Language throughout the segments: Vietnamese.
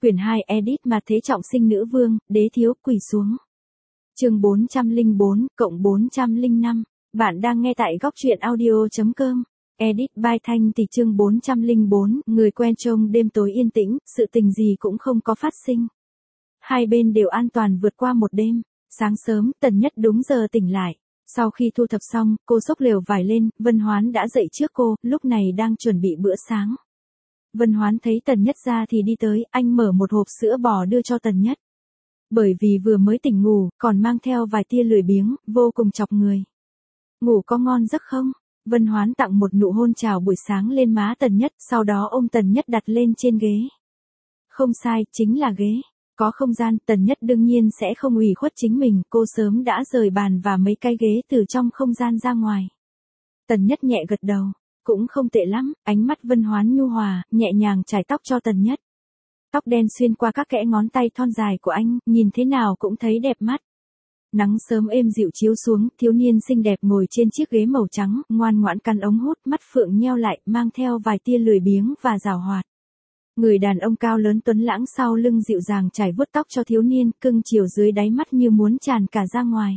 Quyển 2 edit mà thế trọng sinh nữ vương, đế thiếu quỳ xuống. Chương 404, cộng 405. Bạn đang nghe tại góc truyện audio.com. Edit by Thanh Tỷ. Chương 404, người quen trong đêm tối yên tĩnh, sự tình gì cũng không có phát sinh. Hai bên đều an toàn vượt qua một đêm. Sáng sớm, Tần Nhất đúng giờ tỉnh lại. Sau khi thu thập xong, cô xốc lều vải lên, Vân Hoán đã dậy trước cô, lúc này đang chuẩn bị bữa sáng. Vân Hoán thấy Tần Nhất ra thì đi tới, anh mở một hộp sữa bò đưa cho Tần Nhất. Bởi vì vừa mới tỉnh ngủ, còn mang theo vài tia lười biếng, vô cùng chọc người. Ngủ có ngon giấc không? Vân Hoán tặng một nụ hôn chào buổi sáng lên má Tần Nhất, sau đó ôm Tần Nhất đặt lên trên ghế. Không sai, chính là ghế. Có không gian, Tần Nhất đương nhiên sẽ không ủy khuất chính mình, cô sớm đã rời bàn và mấy cái ghế từ trong không gian ra ngoài. Tần Nhất nhẹ gật đầu, cũng không tệ lắm, ánh mắt Vân Hoán nhu hòa, nhẹ nhàng chải tóc cho Tần Nhất. Tóc đen xuyên qua các kẽ ngón tay thon dài của anh, nhìn thế nào cũng thấy đẹp mắt. Nắng sớm êm dịu chiếu xuống, thiếu niên xinh đẹp ngồi trên chiếc ghế màu trắng, ngoan ngoãn cắn ống hút, mắt phượng nheo lại, mang theo vài tia lười biếng và giảo hoạt. Người đàn ông cao lớn tuấn lãng sau lưng dịu dàng trải vuốt tóc cho thiếu niên, cưng chiều dưới đáy mắt như muốn tràn cả ra ngoài.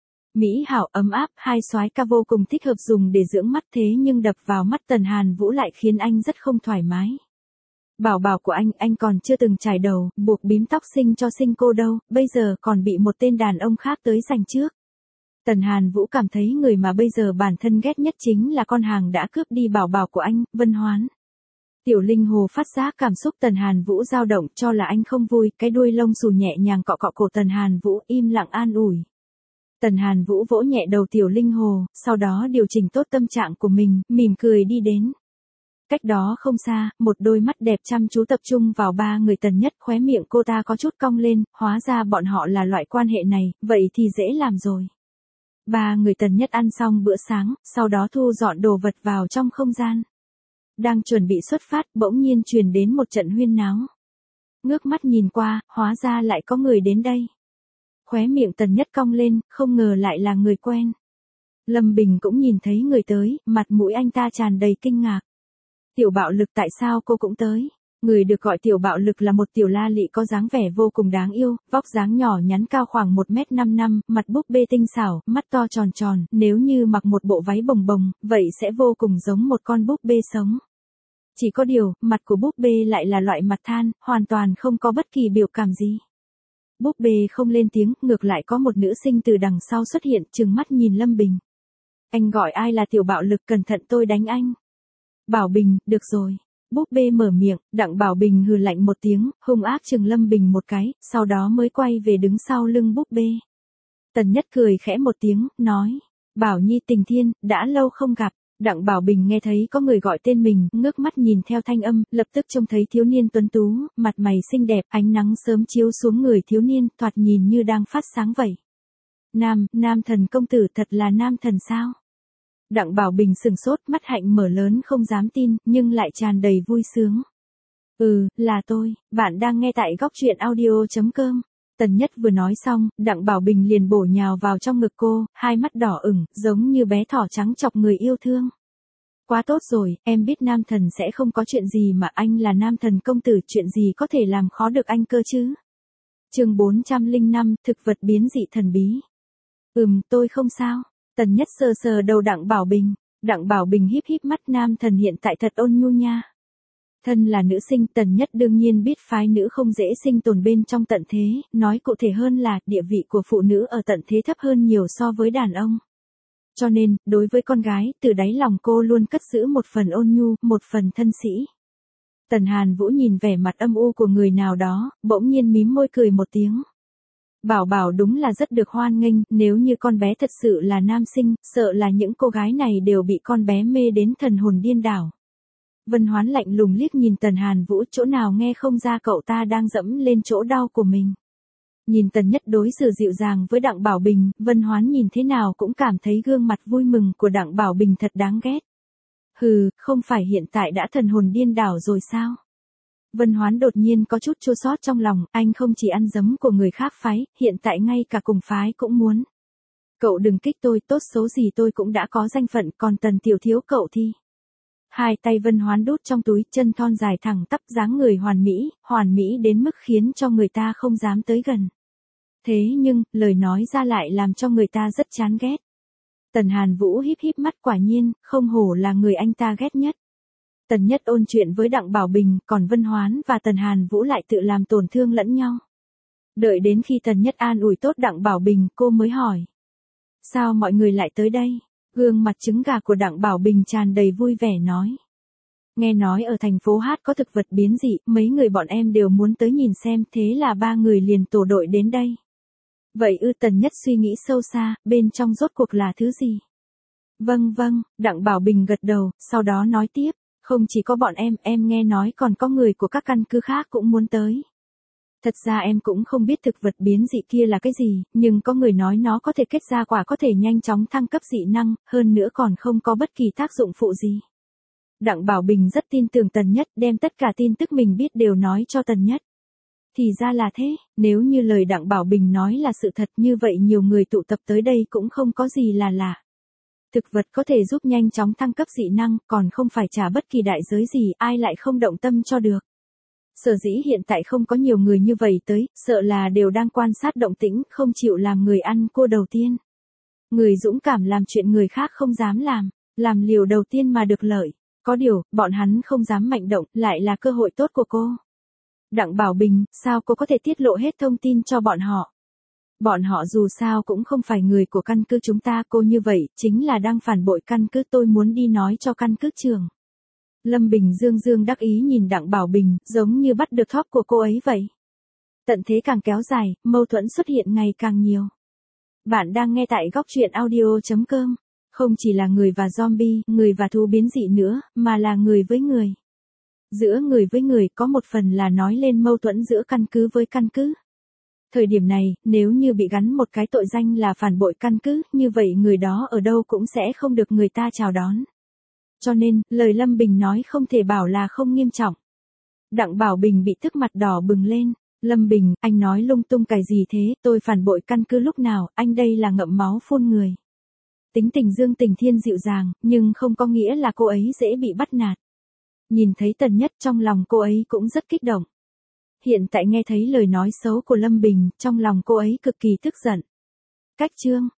Mỹ hảo ấm áp, hai soái ca vô cùng thích hợp dùng để dưỡng mắt, thế nhưng đập vào mắt Tần Hàn Vũ lại khiến anh rất không thoải mái. Bảo bảo của anh còn chưa từng trải đầu, buộc bím tóc sinh cho sinh cô đâu, bây giờ còn bị một tên đàn ông khác tới giành trước. Tần Hàn Vũ cảm thấy người mà bây giờ bản thân ghét nhất chính là con hàng đã cướp đi bảo bảo của anh, Vân Hoán. Tiểu linh hồ phát giác cảm xúc Tần Hàn Vũ dao động, cho là anh không vui, cái đuôi lông xù nhẹ nhàng cọ cọ cổ Tần Hàn Vũ, im lặng an ủi. Tần Hàn Vũ vỗ nhẹ đầu tiểu linh hồ, sau đó điều chỉnh tốt tâm trạng của mình, mỉm cười đi đến. Cách đó không xa, một đôi mắt đẹp chăm chú tập trung vào ba người Tần Nhất, khóe miệng cô ta có chút cong lên, hóa ra bọn họ là loại quan hệ này, vậy thì dễ làm rồi. Ba người Tần Nhất ăn xong bữa sáng, sau đó thu dọn đồ vật vào trong không gian. Đang chuẩn bị xuất phát, bỗng nhiên truyền đến một trận huyên náo. Ngước mắt nhìn qua, hóa ra lại có người đến đây. Khóe miệng Tần Nhất cong lên, không ngờ lại là người quen. Lâm Bình cũng nhìn thấy người tới, mặt mũi anh ta tràn đầy kinh ngạc. Tiểu Bạo Lực, tại sao cô cũng tới? Người được gọi Tiểu Bạo Lực là một tiểu la lị có dáng vẻ vô cùng đáng yêu, vóc dáng nhỏ nhắn cao khoảng 1m55, mặt búp bê tinh xảo, mắt to tròn tròn, nếu như mặc một bộ váy bồng bồng, vậy sẽ vô cùng giống một con búp bê sống. Chỉ có điều, mặt của búp bê lại là loại mặt than, hoàn toàn không có bất kỳ biểu cảm gì. Búp bê không lên tiếng, ngược lại có một nữ sinh từ đằng sau xuất hiện, trừng mắt nhìn Lâm Bình. Anh gọi ai là Tiểu Bạo Lực, cẩn thận tôi đánh anh. Bảo Bình, được rồi. Búp bê mở miệng, Đặng Bảo Bình hừ lạnh một tiếng, hung ác chừng Lâm Bình một cái, sau đó mới quay về đứng sau lưng búp bê. Tần Nhất cười khẽ một tiếng, nói, Bảo Nhi Tình Thiên, đã lâu không gặp. Đặng Bảo Bình nghe thấy có người gọi tên mình, ngước mắt nhìn theo thanh âm, lập tức trông thấy thiếu niên tuấn tú, mặt mày xinh đẹp, ánh nắng sớm chiếu xuống người thiếu niên, thoạt nhìn như đang phát sáng vậy. Nam thần công tử, thật là nam thần sao? Đặng Bảo Bình sừng sốt, mắt hạnh mở lớn không dám tin, nhưng lại tràn đầy vui sướng. Là tôi, bạn đang nghe tại góc truyện audio.com. Tần Nhất vừa nói xong, Đặng Bảo Bình liền bổ nhào vào trong ngực cô, hai mắt đỏ ửng, giống như bé thỏ trắng chọc người yêu thương. Quá tốt rồi, em biết nam thần sẽ không có chuyện gì mà anh là nam thần công tử, chuyện gì có thể làm khó được anh cơ chứ? Chương 405, thực vật biến dị thần bí. Tôi không sao. Tần Nhất sờ sờ đầu Đặng Bảo Bình. Đặng Bảo Bình híp híp mắt, nam thần hiện tại thật ôn nhu nha. Thân là nữ sinh, Tần Nhất đương nhiên biết phái nữ không dễ sinh tồn bên trong tận thế, nói cụ thể hơn là, địa vị của phụ nữ ở tận thế thấp hơn nhiều so với đàn ông. Cho nên, đối với con gái, từ đáy lòng cô luôn cất giữ một phần ôn nhu, một phần thân sĩ. Tần Hàn Vũ nhìn vẻ mặt âm u của người nào đó, bỗng nhiên mím môi cười một tiếng. Bảo bảo đúng là rất được hoan nghênh, nếu như con bé thật sự là nam sinh, sợ là những cô gái này đều bị con bé mê đến thần hồn điên đảo. Vân Hoán lạnh lùng liếc nhìn Tần Hàn Vũ, chỗ nào nghe không ra cậu ta đang dẫm lên chỗ đau của mình. Nhìn Tần Nhất đối xử dịu dàng với Đặng Bảo Bình, Vân Hoán nhìn thế nào cũng cảm thấy gương mặt vui mừng của Đặng Bảo Bình thật đáng ghét. Không phải hiện tại đã thần hồn điên đảo rồi sao? Vân Hoán đột nhiên có chút chua xót trong lòng, anh không chỉ ăn dấm của người khác phái, hiện tại ngay cả cùng phái cũng muốn. Cậu đừng kích tôi, tốt xấu gì tôi cũng đã có danh phận, còn Tần tiểu thiếu cậu thì. Hai tay Vân Hoán đút trong túi, chân thon dài thẳng tắp, dáng người hoàn mỹ đến mức khiến cho người ta không dám tới gần. Thế nhưng, lời nói ra lại làm cho người ta rất chán ghét. Tần Hàn Vũ híp híp mắt, quả nhiên, không hổ là người anh ta ghét nhất. Tần Nhất ôn chuyện với Đặng Bảo Bình, còn Vân Hoán và Tần Hàn Vũ lại tự làm tổn thương lẫn nhau. Đợi đến khi Tần Nhất an ủi tốt Đặng Bảo Bình, cô mới hỏi. Sao mọi người lại tới đây? Gương mặt trứng gà của Đặng Bảo Bình tràn đầy vui vẻ nói. Nghe nói ở thành phố Hát có thực vật biến dị, mấy người bọn em đều muốn tới nhìn xem, thế là ba người liền tổ đội đến đây. Vậy Tần Nhất suy nghĩ sâu xa, bên trong rốt cuộc là thứ gì? Vâng, Đặng Bảo Bình gật đầu, sau đó nói tiếp, không chỉ có bọn em nghe nói còn có người của các căn cứ khác cũng muốn tới. Thật ra em cũng không biết thực vật biến dị kia là cái gì, nhưng có người nói nó có thể kết ra quả có thể nhanh chóng thăng cấp dị năng, hơn nữa còn không có bất kỳ tác dụng phụ gì. Đặng Bảo Bình rất tin tưởng Tần Nhất, đem tất cả tin tức mình biết đều nói cho Tần Nhất. Thì ra là thế, nếu như lời Đặng Bảo Bình nói là sự thật, như vậy nhiều người tụ tập tới đây cũng không có gì là lạ. Thực vật có thể giúp nhanh chóng thăng cấp dị năng, còn không phải trả bất kỳ đại giới gì, ai lại không động tâm cho được. Sở dĩ hiện tại không có nhiều người như vậy tới, sợ là đều đang quan sát động tĩnh, không chịu làm người ăn cua đầu tiên. Người dũng cảm làm chuyện người khác không dám làm liều đầu tiên mà được lợi. Có điều, bọn hắn không dám mạnh động, lại là cơ hội tốt của cô. Đặng Bảo Bình, sao cô có thể tiết lộ hết thông tin cho bọn họ? Bọn họ dù sao cũng không phải người của căn cứ chúng ta, cô như vậy, chính là đang phản bội căn cứ, tôi muốn đi nói cho căn cứ trưởng. Lâm Bình dương đắc ý nhìn Đặng Bảo Bình, giống như bắt được thóp của cô ấy vậy. Tận thế càng kéo dài, mâu thuẫn xuất hiện ngày càng nhiều. Bạn đang nghe tại góc truyện audio.com. Không chỉ là người và zombie, người và thú biến dị nữa, mà là người với người. Giữa người với người có một phần là nói lên mâu thuẫn giữa căn cứ với căn cứ. Thời điểm này, nếu như bị gắn một cái tội danh là phản bội căn cứ, như vậy người đó ở đâu cũng sẽ không được người ta chào đón. Cho nên, lời Lâm Bình nói không thể bảo là không nghiêm trọng. Đặng Bảo Bình bị tức mặt đỏ bừng lên. Lâm Bình, anh nói lung tung cái gì thế, tôi phản bội căn cứ lúc nào, anh đây là ngậm máu phun người. Tính tình Dương Tình Thiên dịu dàng, nhưng không có nghĩa là cô ấy dễ bị bắt nạt. Nhìn thấy Tần Nhất, trong lòng cô ấy cũng rất kích động. Hiện tại nghe thấy lời nói xấu của Lâm Bình, trong lòng cô ấy cực kỳ tức giận. Cách chương